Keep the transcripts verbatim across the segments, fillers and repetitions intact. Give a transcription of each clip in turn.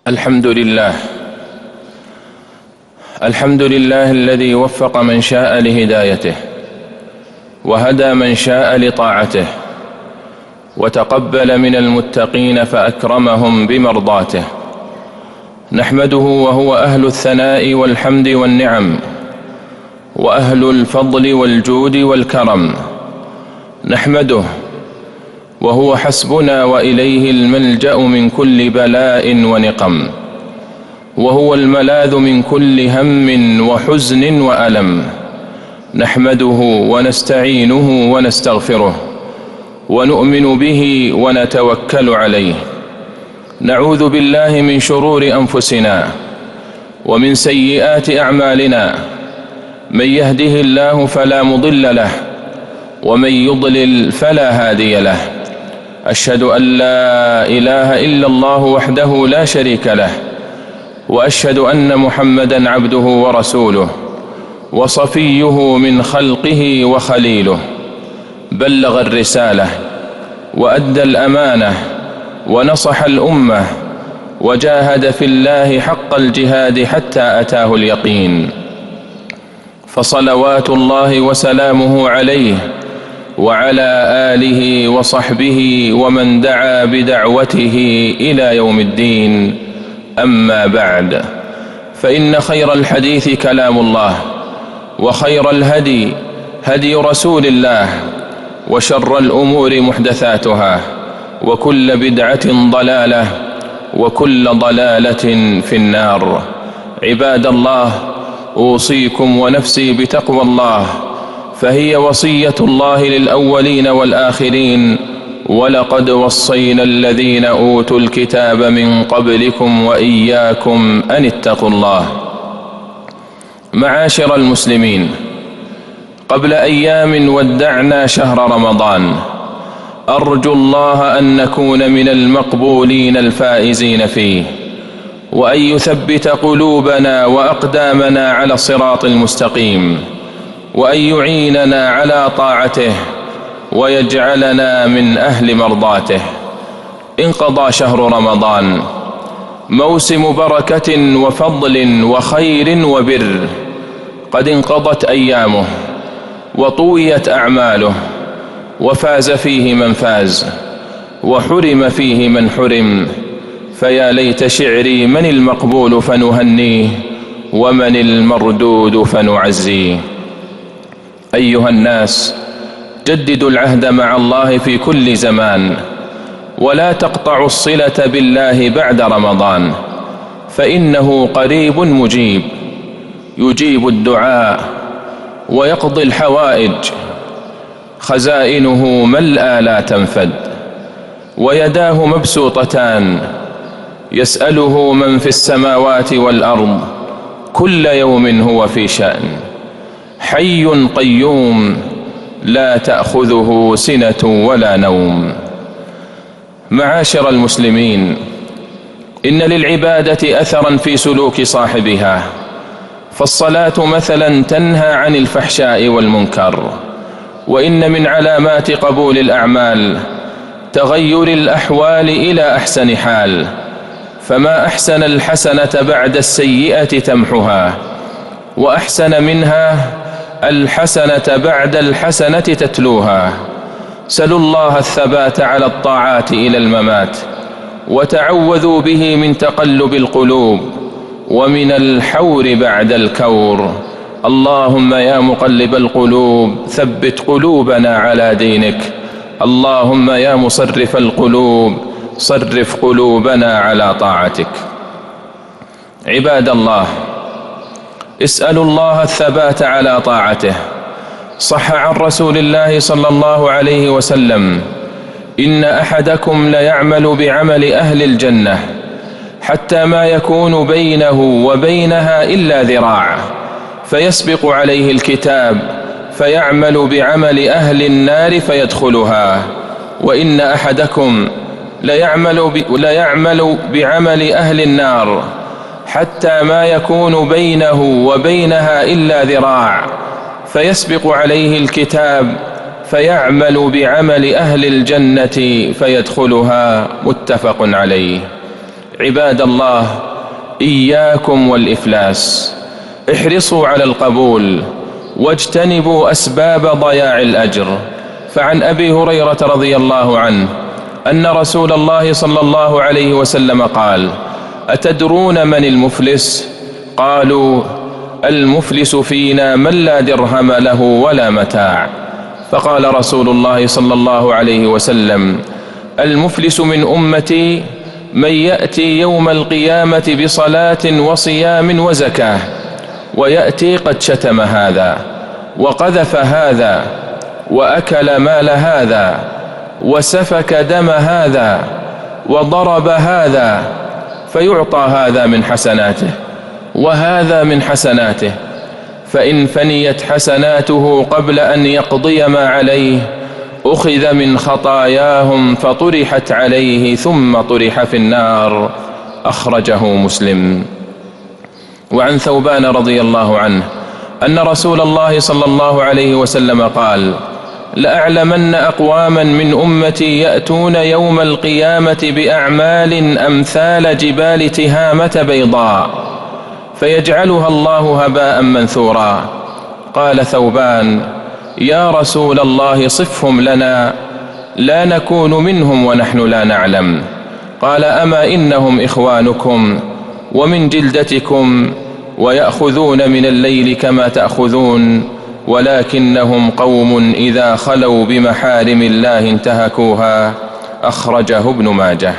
الحمد لله الحمد لله الذي وفق من شاء لهدايته وهدى من شاء لطاعته وتقبل من المتقين فأكرمهم بمرضاته. نحمده وهو أهل الثناء والحمد والنعم وأهل الفضل والجود والكرم. نحمده وهو حسبنا وإليه الملجأ من كل بلاء ونقم، وهو الملاذ من كل هم وحزن وألم. نحمده ونستعينه ونستغفره ونؤمن به ونتوكل عليه. نعوذ بالله من شرور أنفسنا ومن سيئات أعمالنا، من يهده الله فلا مضل له ومن يضلل فلا هادي له. أشهد أن لا إله إلا الله وحده لا شريك له، وأشهد أن محمدًا عبده ورسوله وصفيه من خلقه وخليله. بلغ الرسالة وأدى الأمانة ونصح الأمة وجاهد في الله حق الجهاد حتى أتاه اليقين، فصلوات الله وسلامه عليه وعلى آله وصحبه ومن دعا بدعوته إلى يوم الدين. أما بعد، فإن خير الحديث كلام الله، وخير الهدي هدي رسول الله، وشر الأمور محدثاتها، وكل بدعة ضلالة، وكل ضلالة في النار. عباد الله، أوصيكم ونفسي بتقوى الله، فهي وصية الله للأولين والآخرين، ولقد وصينا الذين أوتوا الكتاب من قبلكم وإياكم أن اتقوا الله. معاشر المسلمين، قبل أيام ودعنا شهر رمضان، أرجو الله أن نكون من المقبولين الفائزين فيه، وأن يثبت قلوبنا وأقدامنا على الصراط المستقيم، وأن يعيننا على طاعته، ويجعلنا من أهل مرضاته. انقضى شهر رمضان، موسم بركة وفضل وخير وبر. قد انقضت أيامه وطويت أعماله، وفاز فيه من فاز وحرم فيه من حرم. فيا ليت شعري من المقبول فنهنيه، ومن المردود فنعزيه. أيها الناس، جددوا العهد مع الله في كل زمان، ولا تقطعوا الصلة بالله بعد رمضان، فإنه قريب مجيب، يجيب الدعاء ويقضي الحوائج. خزائنه ملأى لا تنفد، ويداه مبسوطتان، يسأله من في السماوات والأرض، كل يوم هو في شأن. حي قيوم، لا تأخذه سنة ولا نوم. معاشر المسلمين، إن للعبادة أثرا في سلوك صاحبها، فالصلاة مثلا تنهى عن الفحشاء والمنكر. وإن من علامات قبول الأعمال تغير الأحوال إلى أحسن حال، فما أحسن الحسنة بعد السيئة تمحها، وأحسن منها الحسنة بعد الحسنة تتلوها. سلوا الله الثبات على الطاعات إلى الممات، وتعوذوا به من تقلب القلوب ومن الحور بعد الكور. اللهم يا مقلب القلوب ثبت قلوبنا على دينك. اللهم يا مصرف القلوب صرف قلوبنا على طاعتك. عباد الله، اسألوا الله الثبات على طاعته. صح عن رسول الله صلى الله عليه وسلم: إن أحدكم ليعمل بعمل أهل الجنة حتى ما يكون بينه وبينها إلا ذراع، فيسبق عليه الكتاب فيعمل بعمل أهل النار فيدخلها. وإن أحدكم ليعمل, ليعمل بعمل أهل النار حتى ما يكون بينه وبينها إلا ذراع، فيسبق عليه الكتاب فيعمل بعمل أهل الجنة فيدخلها. متفق عليه. عباد الله، إياكم والإفلاس، احرصوا على القبول واجتنبوا أسباب ضياع الأجر. فعن أبي هريرة رضي الله عنه أن رسول الله صلى الله عليه وسلم قال: أتدرون من المفلس؟ قالوا: المفلس فينا من لا درهم له ولا متاع. فقال رسول الله صلى الله عليه وسلم: المفلس من أمتي من يأتي يوم القيامة بصلاة وصيام وزكاة، ويأتي قد شتم هذا وقذف هذا وأكل مال هذا وسفك دم هذا وضرب هذا، فيعطى هذا من حسناته وهذا من حسناته، فإن فنيت حسناته قبل أن يقضي ما عليه أخذ من خطاياهم فطرحت عليه ثم طرح في النار. أخرجه مسلم. وعن ثوبان رضي الله عنه أن رسول الله صلى الله عليه وسلم قال: لأعلمن أقواما من أمتي يأتون يوم القيامة بأعمال أمثال جبال تهامة بيضاء فيجعلها الله هباء منثورا. قال ثوبان: يا رسول الله صفهم لنا لا نكون منهم ونحن لا نعلم. قال: أما إنهم إخوانكم ومن جلدتكم ويأخذون من الليل كما تأخذون، ولكنهم قوم إذا خلوا بمحارم الله انتهكوها. أخرجه ابن ماجه.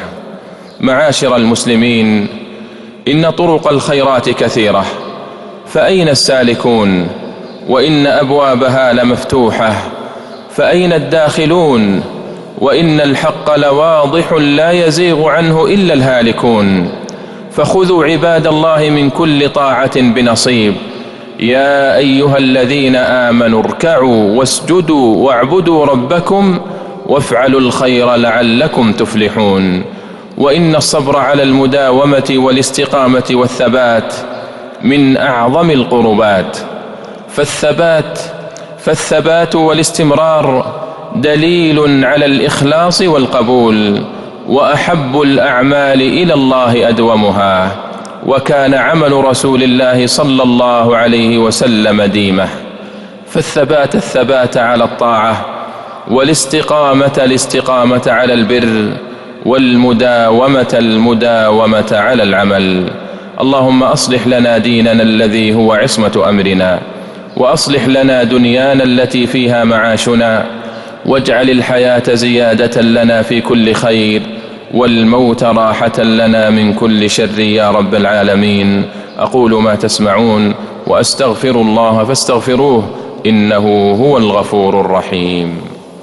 معاشر المسلمين، إن طرق الخيرات كثيرة، فأين السالكون؟ وإن أبوابها لمفتوحة، فأين الداخلون؟ وإن الحق لواضح لا يزيغ عنه إلا الهالكون. فخذوا عباد الله من كل طاعة بنصيب. يا أيها الذين آمنوا اركعوا واسجدوا واعبدوا ربكم وافعلوا الخير لعلكم تفلحون. وإن الصبر على المداومة والاستقامة والثبات من أعظم القربات، فالثبات فالثبات والاستمرار دليل على الإخلاص والقبول، وأحب الأعمال إلى الله أدومها، وكان عمل رسول الله صلى الله عليه وسلم ديمه. فالثبات الثبات على الطاعة، والاستقامة الاستقامة على البر، والمداومة المداومة على العمل. اللهم أصلح لنا ديننا الذي هو عصمة أمرنا، وأصلح لنا دنيانا التي فيها معاشنا، واجعل الحياة زيادة لنا في كل خير، والموت راحة لنا من كل شر يا رب العالمين. أقول ما تسمعون وأستغفر الله فاستغفروه إنه هو الغفور الرحيم.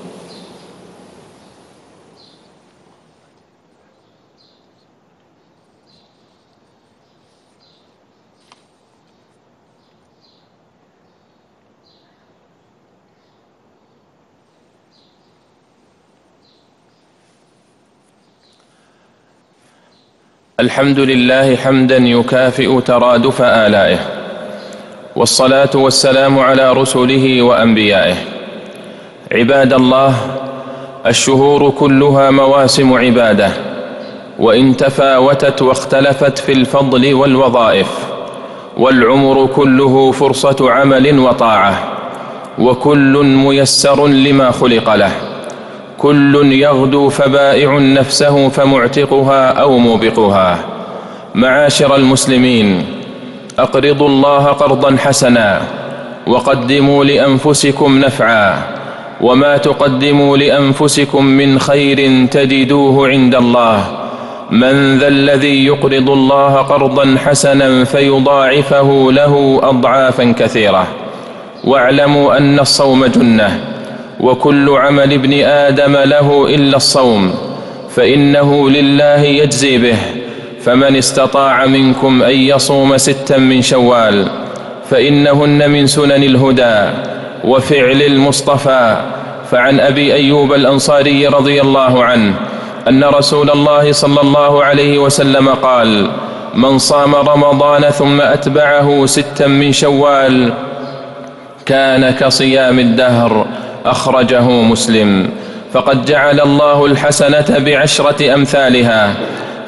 الحمد لله حمدا يكافئ ترادف آلائه، والصلاة والسلام على رسله وأنبيائه. عباد الله، الشهور كلها مواسم عبادة، وإن تفاوتت واختلفت في الفضل والوظائف، والعمر كله فرصة عمل وطاعة، وكل ميسر لما خلق له. كل يغدو فبائع نفسه فمعتقها أو موبقها. معاشر المسلمين، أقرضوا الله قرضا حسنا، وقدموا لأنفسكم نفعا، وما تقدموا لأنفسكم من خير تجدوه عند الله. من ذا الذي يقرض الله قرضا حسنا فيضاعفه له أضعافا كثيرة. واعلموا أن الصوم جنة، وكل عمل ابن آدم له إلا الصوم، فإنه لله يجزي به. فمن استطاع منكم أن يصوم ستا من شوال فإنهن من سنن الهدى وفعل المصطفى. فعن أبي أيوب الأنصاري رضي الله عنه أن رسول الله صلى الله عليه وسلم قال: من صام رمضان ثم أتبعه ستا من شوال كان كصيام الدهر. أخرجه مسلم. فقد جعل الله الحسنة بعشرة أمثالها،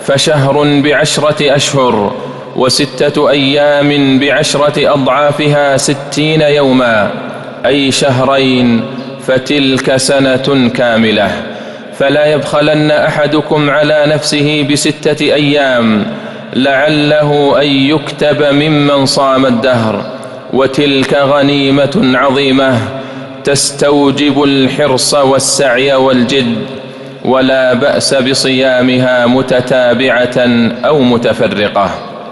فشهر بعشرة أشهر، وستة أيام بعشرة أضعافها ستين يوما، أي شهرين، فتلك سنة كاملة. فلا يبخلن أحدكم على نفسه بستة أيام، لعله أن يكتب ممن صام الدهر، وتلك غنيمة عظيمة تستوجب الحرص والسعي والجد، ولا بأس بصيامها متتابعة أو متفرقة.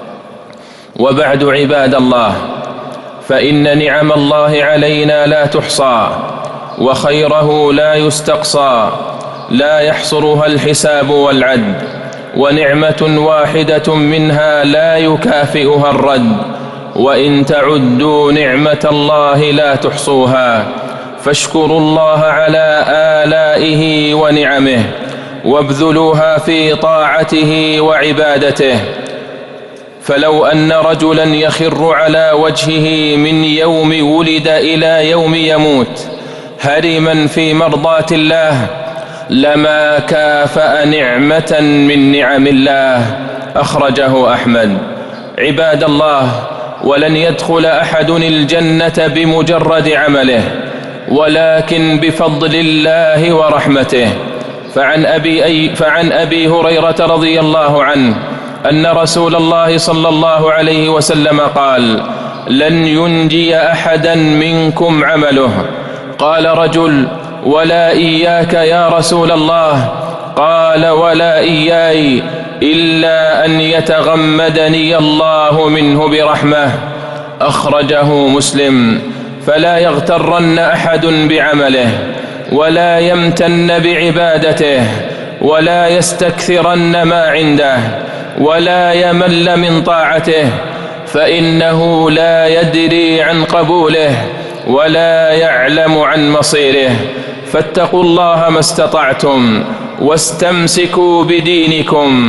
وبعد عباد الله، فإن نعم الله علينا لا تحصى، وخيره لا يستقصى، لا يحصرها الحساب والعد، ونعمة واحدة منها لا يكافئها الرد، وإن تعدوا نعمة الله لا تحصوها. فاشكروا الله على آلائه ونعمه، وابذلوها في طاعته وعبادته. فلو أن رجلا يخر على وجهه من يوم ولد إلى يوم يموت هرما في مرضاة الله لما كافأ نعمة من نعم الله. أخرجه أحمد. عباد الله، ولن يدخل أحد الجنة بمجرد عمله، ولكن بفضل الله ورحمته. فعن أبي, أي فعن أبي هريرة رضي الله عنه أن رسول الله صلى الله عليه وسلم قال: لن ينجي أحدا منكم عمله. قال رجل: ولا إياك يا رسول الله؟ قال: ولا إياي، إلا أن يتغمدني الله منه برحمة. أخرجه مسلم. فلا يغترن أحد بعمله، ولا يمتن بعبادته، ولا يستكثرن ما عنده، ولا يمل من طاعته، فإنه لا يدري عن قبوله، ولا يعلم عن مصيره. فاتقوا الله ما استطعتم، واستمسكوا بدينكم،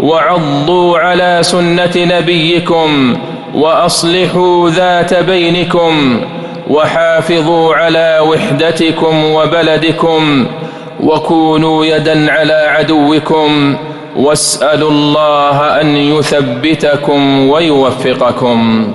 وعضوا على سنة نبيكم، وأصلحوا ذات بينكم، وحافظوا على وحدتكم وبلدكم، وكونوا يدا على عدوكم، واسألوا الله أن يثبتكم ويوفقكم.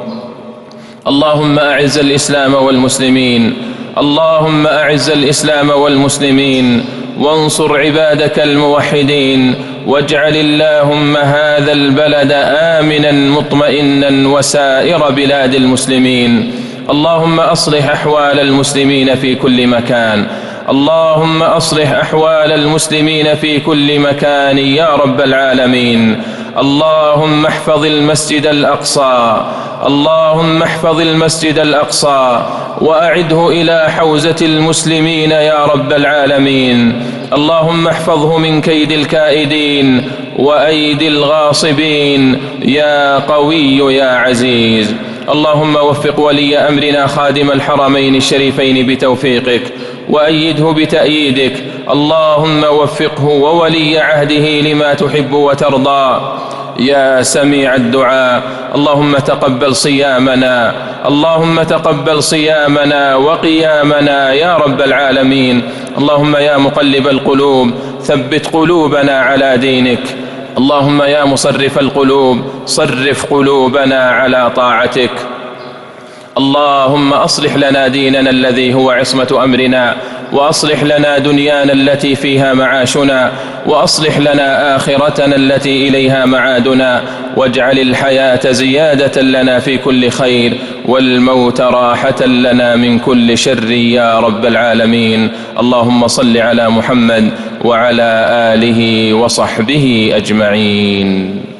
اللهم أعز الإسلام والمسلمين، اللهم أعز الإسلام والمسلمين، وانصر عبادك الموحدين، واجعل اللهم هذا البلد آمنا مطمئنا وسائر بلاد المسلمين. اللهم أصلح أحوال المسلمين في كل مكان، اللهم أصلح أحوال المسلمين في كل مكان يا رب العالمين. اللهم احفظ المسجد الأقصى، اللهم احفظ المسجد الأقصى وأعده إلى حوزة المسلمين يا رب العالمين. اللهم احفظه من كيد الكائدين وأيدي الغاصبين يا قوي يا عزيز. اللهم وفق ولي أمرنا خادم الحرمين الشريفين بتوفيقك، وأيده بتأييدك. اللهم وفقه وولي عهده لما تحب وترضى يا سميع الدعاء. اللهم تقبل صيامنا، اللهم تقبل صيامنا وقيامنا يا رب العالمين. اللهم يا مقلب القلوب ثبت قلوبنا على دينك. اللهم يا مصرف القلوب صرف قلوبنا على طاعتك. اللهم أصلح لنا ديننا الذي هو عصمة أمرنا، وأصلح لنا دنيانا التي فيها معاشنا، وأصلح لنا آخرتنا التي إليها معادنا، واجعل الحياة زيادة لنا في كل خير، والموت راحة لنا من كل شر يا رب العالمين. اللهم صل على محمد وعلى آله وصحبه أجمعين.